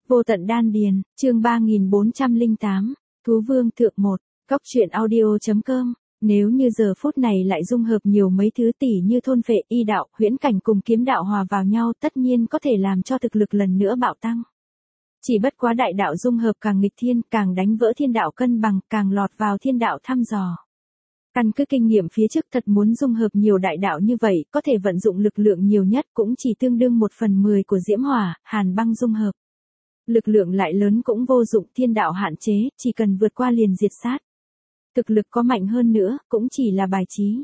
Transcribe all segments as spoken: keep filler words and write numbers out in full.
Vô tận đan điền, chương ba nghìn bốn trăm lẻ tám, Thú Vương Thượng một, Cóc truyện audio.com. Nếu như giờ phút này lại dung hợp nhiều mấy thứ tỷ như thôn phệ, y đạo, huyễn cảnh cùng kiếm đạo hòa vào nhau, tất nhiên có thể làm cho thực lực lần nữa bạo tăng. Chỉ bất quá đại đạo dung hợp càng nghịch thiên, càng đánh vỡ thiên đạo cân bằng, càng lọt vào thiên đạo thăm dò. Căn cứ kinh nghiệm phía trước, thật muốn dung hợp nhiều đại đạo như vậy, có thể vận dụng lực lượng nhiều nhất cũng chỉ tương đương một phần mười của diễm hỏa, hàn băng dung hợp. Lực lượng lại lớn cũng vô dụng, thiên đạo hạn chế, chỉ cần vượt qua liền diệt sát. Thực lực có mạnh hơn nữa, cũng chỉ là bài trí.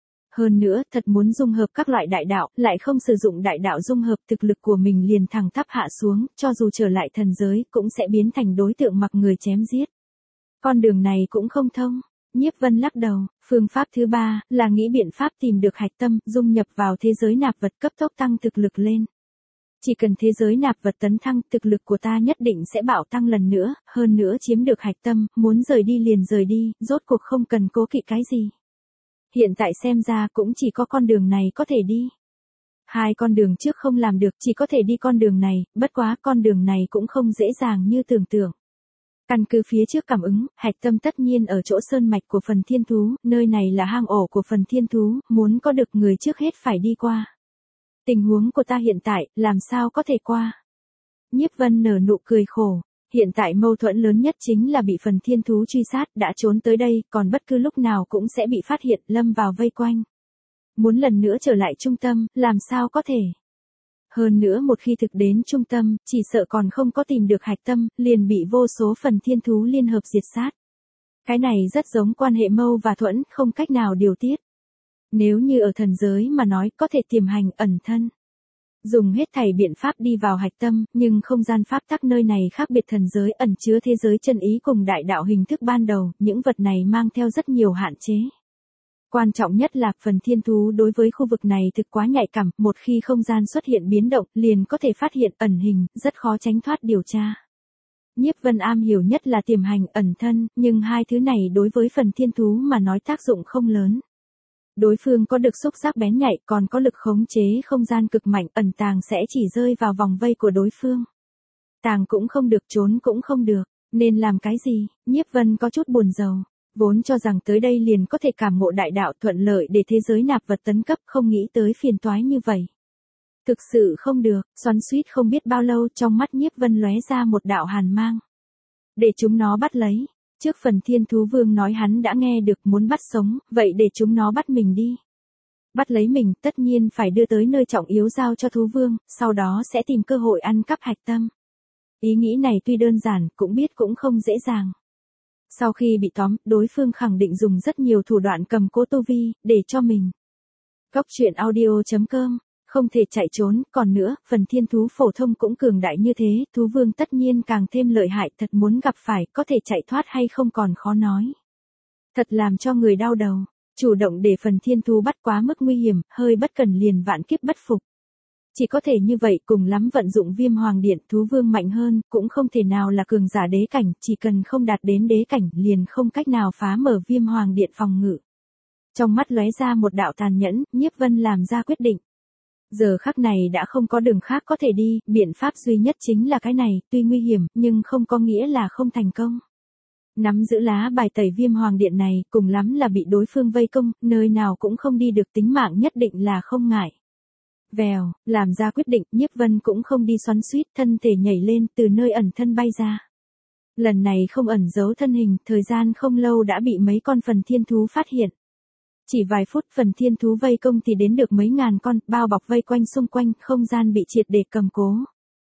Hơn nữa, thật muốn dung hợp các loại đại đạo, lại không sử dụng đại đạo dung hợp, thực lực của mình liền thẳng tắp hạ xuống, cho dù trở lại thần giới, cũng sẽ biến thành đối tượng mặc người chém giết. Con đường này cũng không thông. Nhiếp Vân lắc đầu, phương pháp thứ ba, là nghĩ biện pháp tìm được hạch tâm, dung nhập vào thế giới nạp vật cấp tốc tăng thực lực lên. Chỉ cần thế giới nạp vật tấn thăng, thực lực của ta nhất định sẽ bạo tăng lần nữa, hơn nữa chiếm được hạch tâm, muốn rời đi liền rời đi, rốt cuộc không cần cố kỵ cái gì. Hiện tại xem ra cũng chỉ có con đường này có thể đi. Hai con đường trước không làm được, chỉ có thể đi con đường này, bất quá con đường này cũng không dễ dàng như tưởng tượng. Căn cứ phía trước cảm ứng, hạch tâm tất nhiên ở chỗ sơn mạch của phần thiên thú, nơi này là hang ổ của phần thiên thú, muốn có được người trước hết phải đi qua. Tình huống của ta hiện tại, làm sao có thể qua? Nhiếp Vân nở nụ cười khổ, hiện tại mâu thuẫn lớn nhất chính là bị phần thiên thú truy sát, đã trốn tới đây, còn bất cứ lúc nào cũng sẽ bị phát hiện, lâm vào vây quanh. Muốn lần nữa trở lại trung tâm, làm sao có thể? Hơn nữa một khi thực đến trung tâm, chỉ sợ còn không có tìm được hạch tâm, liền bị vô số phần thiên thú liên hợp diệt sát. Cái này rất giống quan hệ mâu và thuẫn, không cách nào điều tiết. Nếu như ở thần giới mà nói, có thể tiềm hành ẩn thân. Dùng hết thảy biện pháp đi vào hạch tâm, nhưng không gian pháp tắc nơi này khác biệt thần giới, ẩn chứa thế giới chân ý cùng đại đạo hình thức ban đầu, những vật này mang theo rất nhiều hạn chế. Quan trọng nhất là phần thiên thú đối với khu vực này thực quá nhạy cảm, một khi không gian xuất hiện biến động, liền có thể phát hiện ẩn hình, rất khó tránh thoát điều tra. Nhiếp Vân am hiểu nhất là tiềm hành ẩn thân, nhưng hai thứ này đối với phần thiên thú mà nói tác dụng không lớn. Đối phương có được xúc giác bén nhạy, còn có lực khống chế không gian cực mạnh, ẩn tàng sẽ chỉ rơi vào vòng vây của đối phương. Tàng cũng không được, trốn cũng không được, nên làm cái gì? Nhiếp Vân có chút buồn rầu. Vốn cho rằng tới đây liền có thể cảm ngộ đại đạo thuận lợi để thế giới nạp vật tấn cấp, không nghĩ tới phiền toái như vậy. Thực sự không được, xoắn xuýt không biết bao lâu, trong mắt Nhiếp Vân lóe ra một đạo hàn mang. Để chúng nó bắt lấy. Trước phần thiên thú vương nói hắn đã nghe được, muốn bắt sống, vậy để chúng nó bắt mình đi. Bắt lấy mình, tất nhiên phải đưa tới nơi trọng yếu giao cho thú vương, sau đó sẽ tìm cơ hội ăn cắp hạch tâm. Ý nghĩ này tuy đơn giản, cũng biết cũng không dễ dàng. Sau khi bị tóm, đối phương khẳng định dùng rất nhiều thủ đoạn cầm cố tu vi, để cho mình. Cóc truyện audio.com, không thể chạy trốn, còn nữa, phần thiên thú phổ thông cũng cường đại như thế, thú vương tất nhiên càng thêm lợi hại, thật muốn gặp phải, có thể chạy thoát hay không còn khó nói. Thật làm cho người đau đầu, chủ động để phần thiên thú bắt quá mức nguy hiểm, hơi bất cẩn liền vạn kiếp bất phục. Chỉ có thể như vậy, cùng lắm vận dụng viêm hoàng điện, thú vương mạnh hơn, cũng không thể nào là cường giả đế cảnh, chỉ cần không đạt đến đế cảnh, liền không cách nào phá mở viêm hoàng điện phòng ngự. Trong mắt lóe ra một đạo tàn nhẫn, Nhiếp Vân làm ra quyết định. Giờ khắc này đã không có đường khác có thể đi, biện pháp duy nhất chính là cái này, tuy nguy hiểm, nhưng không có nghĩa là không thành công. Nắm giữ lá bài tẩy viêm hoàng điện này, cùng lắm là bị đối phương vây công, nơi nào cũng không đi được, tính mạng nhất định là không ngại. Vèo, làm ra quyết định, Nhiếp Vân cũng không đi xoắn xuýt, thân thể nhảy lên, từ nơi ẩn thân bay ra. Lần này không ẩn giấu thân hình, thời gian không lâu đã bị mấy con phần thiên thú phát hiện. Chỉ vài phút, phần thiên thú vây công thì đến được mấy ngàn con, bao bọc vây quanh xung quanh, không gian bị triệt để cầm cố.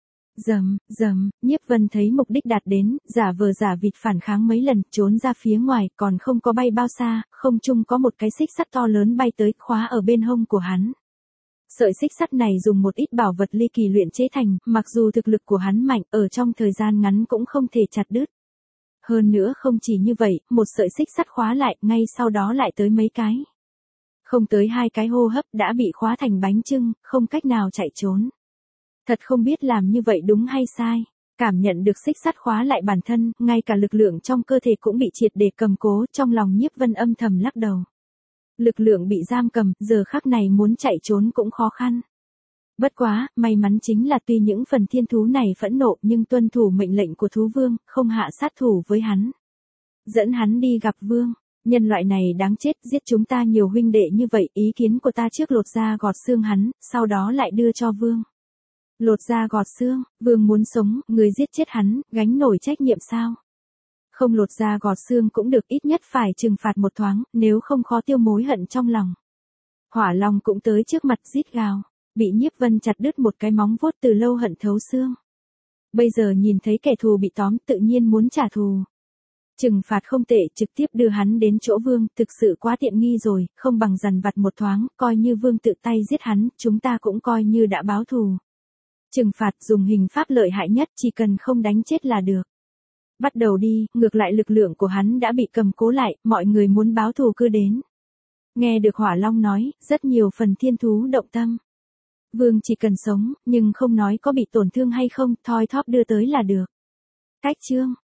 Rầm, rầm, Nhiếp Vân thấy mục đích đạt đến, giả vờ giả vịt phản kháng mấy lần, trốn ra phía ngoài, còn không có bay bao xa, không trung có một cái xích sắt to lớn bay tới, khóa ở bên hông của hắn. Sợi xích sắt này dùng một ít bảo vật ly kỳ luyện chế thành, mặc dù thực lực của hắn mạnh, ở trong thời gian ngắn cũng không thể chặt đứt. Hơn nữa không chỉ như vậy, một sợi xích sắt khóa lại, ngay sau đó lại tới mấy cái. Không tới hai cái hô hấp đã bị khóa thành bánh chưng, không cách nào chạy trốn. Thật không biết làm như vậy đúng hay sai. Cảm nhận được xích sắt khóa lại bản thân, ngay cả lực lượng trong cơ thể cũng bị triệt để cầm cố, trong lòng Nhiếp Vân âm thầm lắc đầu. Lực lượng bị giam cầm, giờ khắc này muốn chạy trốn cũng khó khăn. Bất quá, may mắn chính là tuy những phần thiên thú này phẫn nộ nhưng tuân thủ mệnh lệnh của thú vương, không hạ sát thủ với hắn. Dẫn hắn đi gặp vương. Nhân loại này đáng chết, giết chúng ta nhiều huynh đệ như vậy, ý kiến của ta trước lột da gọt xương hắn, sau đó lại đưa cho vương. Lột da gọt xương, vương muốn sống, người giết chết hắn, gánh nổi trách nhiệm sao? Không lột da gọt xương cũng được, ít nhất phải trừng phạt một thoáng, nếu không khó tiêu mối hận trong lòng. Hỏa Long cũng tới trước mặt rít gào, bị Nhiếp Vân chặt đứt một cái móng vuốt từ lâu hận thấu xương. Bây giờ nhìn thấy kẻ thù bị tóm tự nhiên muốn trả thù. Trừng phạt không tệ, trực tiếp đưa hắn đến chỗ vương, thực sự quá tiện nghi rồi, không bằng dằn vặt một thoáng, coi như vương tự tay giết hắn, chúng ta cũng coi như đã báo thù. Trừng phạt dùng hình pháp lợi hại nhất, chỉ cần không đánh chết là được. Bắt đầu đi, ngược lại lực lượng của hắn đã bị cầm cố lại, mọi người muốn báo thù cứ đến. Nghe được Hỏa Long nói, rất nhiều phần thiên thú động tâm. Vương chỉ cần sống, nhưng không nói có bị tổn thương hay không, thoi thóp đưa tới là được. Cách chương